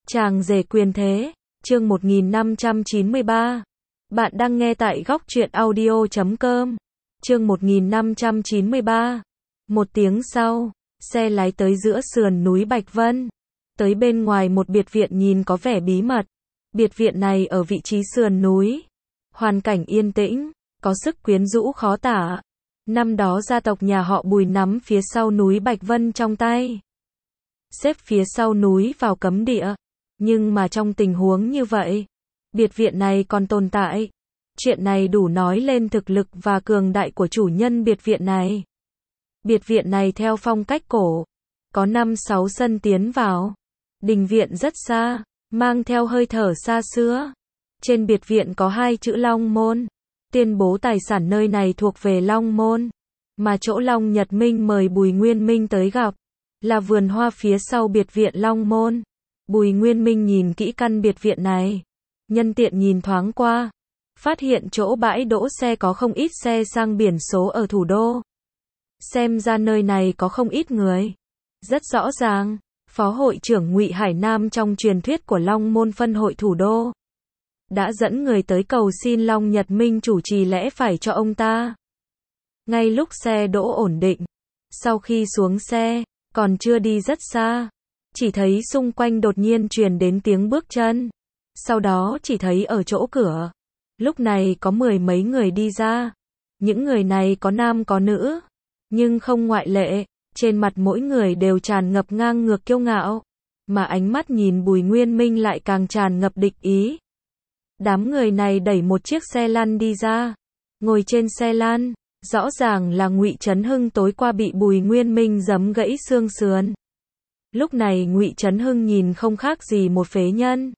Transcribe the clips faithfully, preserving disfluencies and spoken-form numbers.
Chàng rể quyền thế, chương một nghìn năm trăm chín mươi ba. Bạn đang nghe tại góc truyện audio chấm com. Chương một nghìn năm trăm chín mươi ba. Một tiếng sau, xe lái tới giữa sườn núi Bạch Vân. Tới bên ngoài một biệt viện nhìn có vẻ bí mật. Biệt viện này ở vị trí sườn núi. Hoàn cảnh yên tĩnh, có sức quyến rũ khó tả. Năm đó gia tộc nhà họ Bùi nắm phía sau núi Bạch Vân trong tay. Xếp phía sau núi vào cấm địa. Nhưng mà trong tình huống như vậy, biệt viện này còn tồn tại. Chuyện này đủ nói lên thực lực và cường đại của chủ nhân biệt viện này. Biệt viện này theo phong cách cổ, có năm sáu sân tiến vào. Đình viện rất xa, mang theo hơi thở xa xưa. Trên biệt viện có hai chữ Long Môn, tuyên bố tài sản nơi này thuộc về Long Môn. Mà chỗ Long Nhật Minh mời Bùi Nguyên Minh tới gặp, là vườn hoa phía sau biệt viện Long Môn. Bùi Nguyên Minh nhìn kỹ căn biệt viện này, nhân tiện nhìn thoáng qua, phát hiện chỗ bãi đỗ xe có không ít xe sang biển số ở thủ đô. Xem ra nơi này có không ít người. Rất rõ ràng, Phó hội trưởng Ngụy Hải Nam trong truyền thuyết của Long Môn phân hội thủ đô đã dẫn người tới cầu xin Long Nhật Minh chủ trì lẽ phải cho ông ta. Ngay lúc xe đỗ ổn định, sau khi xuống xe, còn chưa đi rất xa, chỉ thấy xung quanh đột nhiên truyền đến tiếng bước chân. Sau đó chỉ thấy ở chỗ cửa, lúc này có mười mấy người đi ra. Những người này có nam có nữ, nhưng không ngoại lệ, trên mặt mỗi người đều tràn ngập ngang ngược kiêu ngạo, mà ánh mắt nhìn Bùi Nguyên Minh lại càng tràn ngập địch ý. Đám người này đẩy một chiếc xe lăn đi ra. Ngồi trên xe lăn, rõ ràng là Ngụy Chấn Hưng tối qua bị Bùi Nguyên Minh giẫm gãy xương sườn. Lúc này Ngụy Chấn Hưng nhìn không khác gì một phế nhân,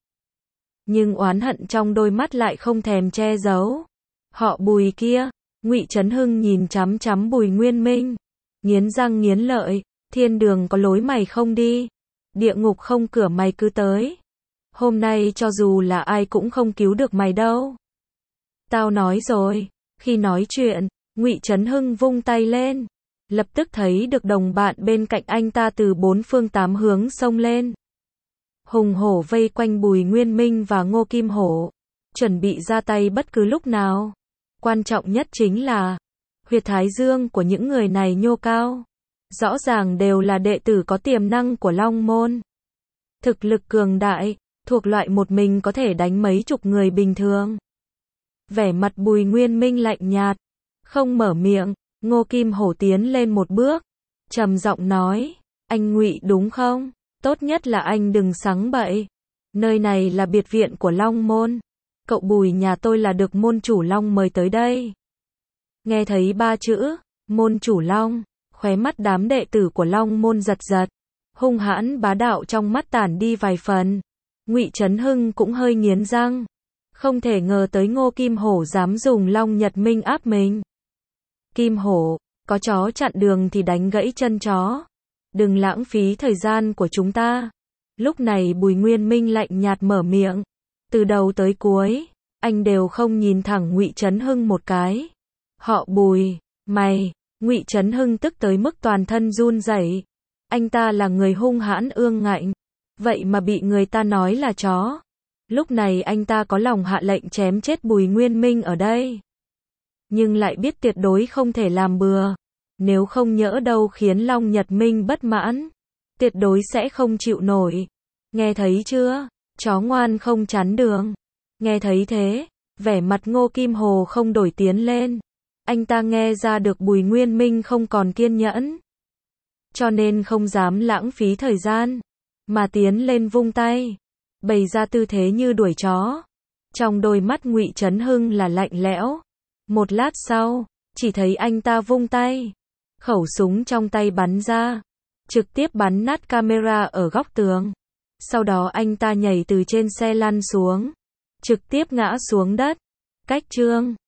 nhưng oán hận trong đôi mắt lại không thèm che giấu. Họ Bùi kia, Ngụy Chấn Hưng nhìn chằm chằm Bùi Nguyên Minh, nghiến răng nghiến lợi, thiên đường có lối mày không đi, địa ngục không cửa mày cứ tới. Hôm nay cho dù là ai cũng không cứu được mày đâu. Tao nói rồi. Khi nói chuyện, Ngụy Chấn Hưng vung tay lên, lập tức thấy được đồng bạn bên cạnh anh ta từ bốn phương tám hướng xông lên, hùng hổ vây quanh Bùi Nguyên Minh và Ngô Kim Hổ, chuẩn bị ra tay bất cứ lúc nào. Quan trọng nhất chính là huyệt thái dương của những người này nhô cao, rõ ràng đều là đệ tử có tiềm năng của Long Môn, thực lực cường đại, thuộc loại một mình có thể đánh mấy chục người bình thường. Vẻ mặt Bùi Nguyên Minh lạnh nhạt, không mở miệng. Ngô Kim Hổ tiến lên một bước, trầm giọng nói, anh Ngụy đúng không? Tốt nhất là anh đừng sắng bậy. Nơi này là biệt viện của Long Môn. Cậu Bùi nhà tôi là được môn chủ Long mời tới đây. Nghe thấy ba chữ, môn chủ Long, khóe mắt đám đệ tử của Long Môn giật giật. Hung hãn bá đạo trong mắt tản đi vài phần. Ngụy Chấn Hưng cũng hơi nghiến răng. Không thể ngờ tới Ngô Kim Hổ dám dùng Long Nhật Minh áp mình. Kim Hổ, có chó chặn đường thì đánh gãy chân chó. Đừng lãng phí thời gian của chúng ta. Lúc này Bùi Nguyên Minh lạnh nhạt mở miệng. Từ đầu tới cuối, anh đều không nhìn thẳng Ngụy Chấn Hưng một cái. Họ Bùi, mày, Ngụy Chấn Hưng tức tới mức toàn thân run rẩy. Anh ta là người hung hãn ương ngạnh, vậy mà bị người ta nói là chó. Lúc này anh ta có lòng hạ lệnh chém chết Bùi Nguyên Minh ở đây, nhưng lại biết tuyệt đối không thể làm bừa. Nếu không nhỡ đâu khiến Long Nhật Minh bất mãn, tuyệt đối sẽ không chịu nổi. Nghe thấy chưa? Chó ngoan không chắn đường. Nghe thấy thế, vẻ mặt Ngô Kim Hổ không đổi tiến lên. Anh ta nghe ra được Bùi Nguyên Minh không còn kiên nhẫn, cho nên không dám lãng phí thời gian, mà tiến lên vung tay, bày ra tư thế như đuổi chó. Trong đôi mắt Ngụy Chấn Hưng là lạnh lẽo. Một lát sau, chỉ thấy anh ta vung tay, khẩu súng trong tay bắn ra, trực tiếp bắn nát camera ở góc tường. Sau đó anh ta nhảy từ trên xe lăn xuống, trực tiếp ngã xuống đất. Cách chương